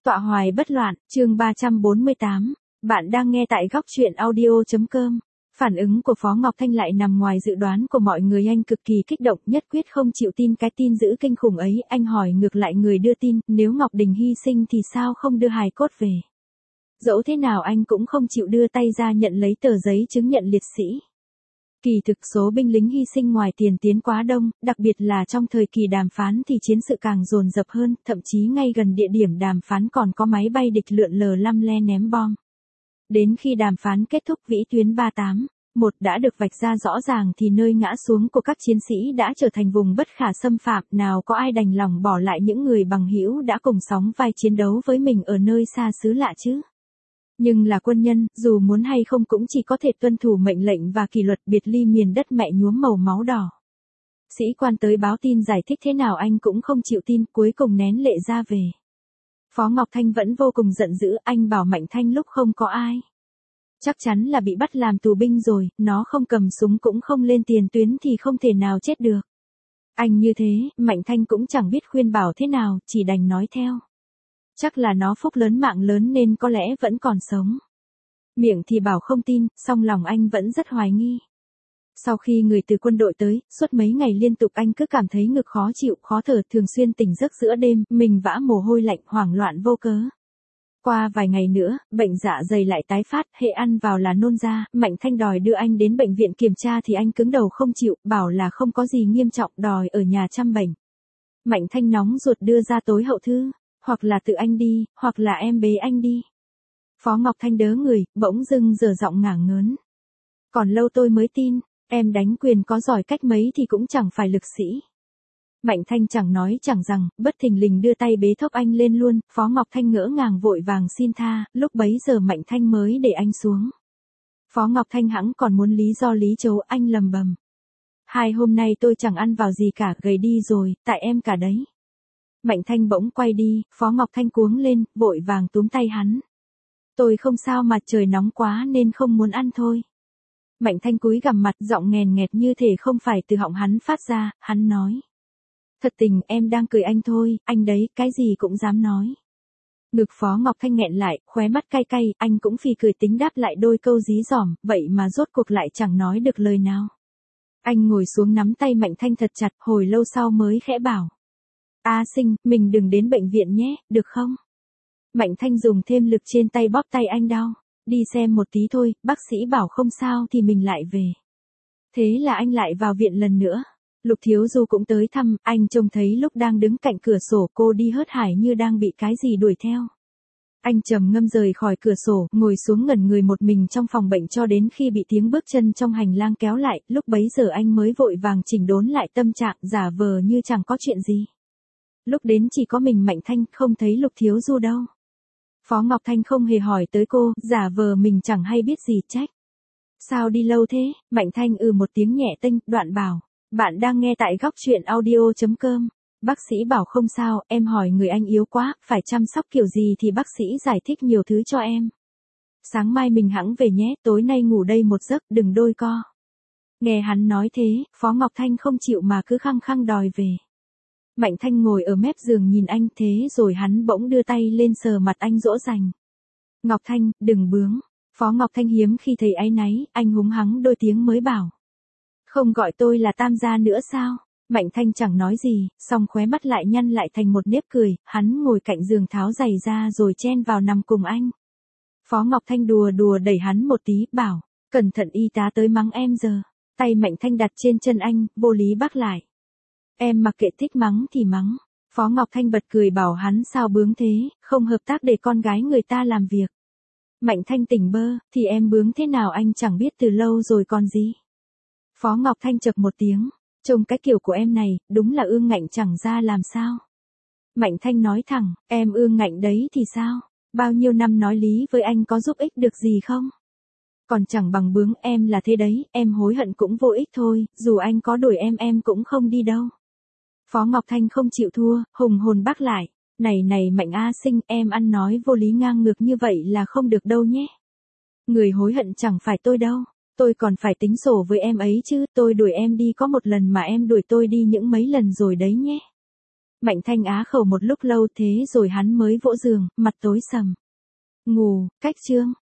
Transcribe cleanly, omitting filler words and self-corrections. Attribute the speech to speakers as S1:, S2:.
S1: Tọa hoài bất loạn, chương 348. Bạn đang nghe tại góc truyện audio.com. Phản ứng của Phó Ngọc Thanh lại nằm ngoài dự đoán của mọi người, anh cực kỳ kích động, nhất quyết không chịu tin cái tin dữ kinh khủng ấy. Anh hỏi ngược lại người đưa tin, nếu Ngọc Đình hy sinh thì sao không đưa hài cốt về? Dẫu thế nào anh cũng không chịu đưa tay ra nhận lấy tờ giấy chứng nhận liệt sĩ. Kỳ thực số binh lính hy sinh ngoài tiền tuyến quá đông, đặc biệt là trong thời kỳ đàm phán thì chiến sự càng dồn dập hơn, thậm chí ngay gần địa điểm đàm phán còn có máy bay địch lượn lờ lăm le ném bom. Đến khi đàm phán kết thúc, vĩ tuyến 381 đã được vạch ra rõ ràng thì nơi ngã xuống của các chiến sĩ đã trở thành vùng bất khả xâm phạm, nào có ai đành lòng bỏ lại những người bằng hữu đã cùng sóng vai chiến đấu với mình ở nơi xa xứ lạ chứ. Nhưng là quân nhân, dù muốn hay không cũng chỉ có thể tuân thủ mệnh lệnh và kỷ luật, biệt ly miền đất mẹ nhuốm màu máu đỏ. Sĩ quan tới báo tin giải thích thế nào anh cũng không chịu tin, cuối cùng nén lệ ra về. Phó Ngọc Thanh vẫn vô cùng giận dữ, anh bảo Mạnh Thanh lúc không có ai. Chắc chắn là bị bắt làm tù binh rồi, nó không cầm súng cũng không lên tiền tuyến thì không thể nào chết được. Anh như thế, Mạnh Thanh cũng chẳng biết khuyên bảo thế nào, chỉ đành nói theo. Chắc là nó phúc lớn mạng lớn nên có lẽ vẫn còn sống. Miệng thì bảo không tin, song lòng anh vẫn rất hoài nghi. Sau khi người từ quân đội tới, suốt mấy ngày liên tục anh cứ cảm thấy ngực khó chịu, khó thở, thường xuyên tỉnh giấc giữa đêm, mình vã mồ hôi lạnh, hoảng loạn vô cớ. Qua vài ngày nữa, bệnh dạ dày lại tái phát, hệ ăn vào là nôn ra. Mạnh Thanh đòi đưa anh đến bệnh viện kiểm tra thì anh cứng đầu không chịu, bảo là không có gì nghiêm trọng, đòi ở nhà chăm bệnh. Mạnh Thanh nóng ruột đưa ra tối hậu thư. Hoặc là tự anh đi, hoặc là em bế anh đi. Phó Ngọc Thanh đớ người, bỗng dưng giở giọng ngả ngớn. Còn lâu tôi mới tin, em đánh quyền có giỏi cách mấy thì cũng chẳng phải lực sĩ. Mạnh Thanh chẳng nói chẳng rằng, bất thình lình đưa tay bế thốc anh lên luôn. Phó Ngọc Thanh ngỡ ngàng vội vàng xin tha, lúc bấy giờ Mạnh Thanh mới để anh xuống. Phó Ngọc Thanh hẵng còn muốn lý do lý chấu, anh lầm bầm. 2 hôm nay tôi chẳng ăn vào gì cả, gầy đi rồi, tại em cả đấy. Mạnh Thanh bỗng quay đi, Phó Ngọc Thanh cuống lên, vội vàng túm tay hắn. Tôi không sao mà trời nóng quá nên không muốn ăn thôi. Mạnh Thanh cúi gằm mặt, giọng nghèn nghẹt như thể không phải từ họng hắn phát ra, hắn nói. Thật tình em đang cười anh thôi, anh đấy, cái gì cũng dám nói. Ngực Phó Ngọc Thanh nghẹn lại, khóe mắt cay cay, anh cũng phì cười tính đáp lại đôi câu dí dỏm, vậy mà rốt cuộc lại chẳng nói được lời nào. Anh ngồi xuống nắm tay Mạnh Thanh thật chặt, hồi lâu sau mới khẽ bảo. A Sinh, mình đừng đến bệnh viện nhé, được không? Mạnh Thanh dùng thêm lực trên tay bóp tay anh đau. Đi xem một tí thôi, bác sĩ bảo không sao thì mình lại về. Thế là anh lại vào viện lần nữa. Lục Thiếu Du cũng tới thăm, anh trông thấy lúc đang đứng cạnh cửa sổ cô đi hớt hải như đang bị cái gì đuổi theo. Anh trầm ngâm rời khỏi cửa sổ, ngồi xuống ngẩn người một mình trong phòng bệnh cho đến khi bị tiếng bước chân trong hành lang kéo lại, lúc bấy giờ anh mới vội vàng chỉnh đốn lại tâm trạng, giả vờ như chẳng có chuyện gì. Lúc đến chỉ có mình Mạnh Thanh, không thấy Lục Thiếu Du đâu. Phó Ngọc Thanh không hề hỏi tới cô, giả vờ mình chẳng hay biết gì, trách. Sao đi lâu thế? Mạnh Thanh một tiếng nhẹ tênh, đoạn bảo. Bạn đang nghe tại góc truyện audio.com. Bác sĩ bảo không sao, em hỏi người anh yếu quá, phải chăm sóc kiểu gì thì bác sĩ giải thích nhiều thứ cho em. Sáng mai mình hẵng về nhé, tối nay ngủ đây một giấc, đừng đôi co. Nghe hắn nói thế, Phó Ngọc Thanh không chịu mà cứ khăng khăng đòi về. Mạnh Thanh ngồi ở mép giường nhìn anh, thế rồi hắn bỗng đưa tay lên sờ mặt anh dỗ dành. Ngọc Thanh, đừng bướng. Phó Ngọc Thanh hiếm khi thấy áy náy, anh húng hắng đôi tiếng mới bảo. Không gọi tôi là Tam gia nữa sao? Mạnh Thanh chẳng nói gì, song khóe mắt lại nhăn lại thành một nếp cười, hắn ngồi cạnh giường tháo giày ra rồi chen vào nằm cùng anh. Phó Ngọc Thanh đùa đùa đẩy hắn một tí, bảo, cẩn thận y tá tới mắng em giờ. Tay Mạnh Thanh đặt trên chân anh, vô lý bác lại. Em mặc kệ, thích mắng thì mắng. Phó Ngọc Thanh bật cười bảo hắn sao bướng thế, không hợp tác để con gái người ta làm việc. Mạnh Thanh tỉnh bơ, thì em bướng thế nào anh chẳng biết từ lâu rồi còn gì. Phó Ngọc Thanh chập một tiếng, trông cái kiểu của em này, đúng là ương ngạnh chẳng ra làm sao. Mạnh Thanh nói thẳng, em ương ngạnh đấy thì sao, bao nhiêu năm nói lý với anh có giúp ích được gì không? Còn chẳng bằng bướng, em là thế đấy, em hối hận cũng vô ích thôi, dù anh có đuổi em cũng không đi đâu. Phó Ngọc Thanh không chịu thua, hùng hồn bác lại, này Mạnh A Sinh, em ăn nói vô lý ngang ngược như vậy là không được đâu nhé. Người hối hận chẳng phải tôi đâu, tôi còn phải tính sổ với em ấy chứ, tôi đuổi em đi có một lần mà em đuổi tôi đi những mấy lần rồi đấy nhé. Mạnh Thanh Á khẩu một lúc lâu thế rồi hắn mới vỗ giường, mặt tối sầm. Ngủ, cách chương.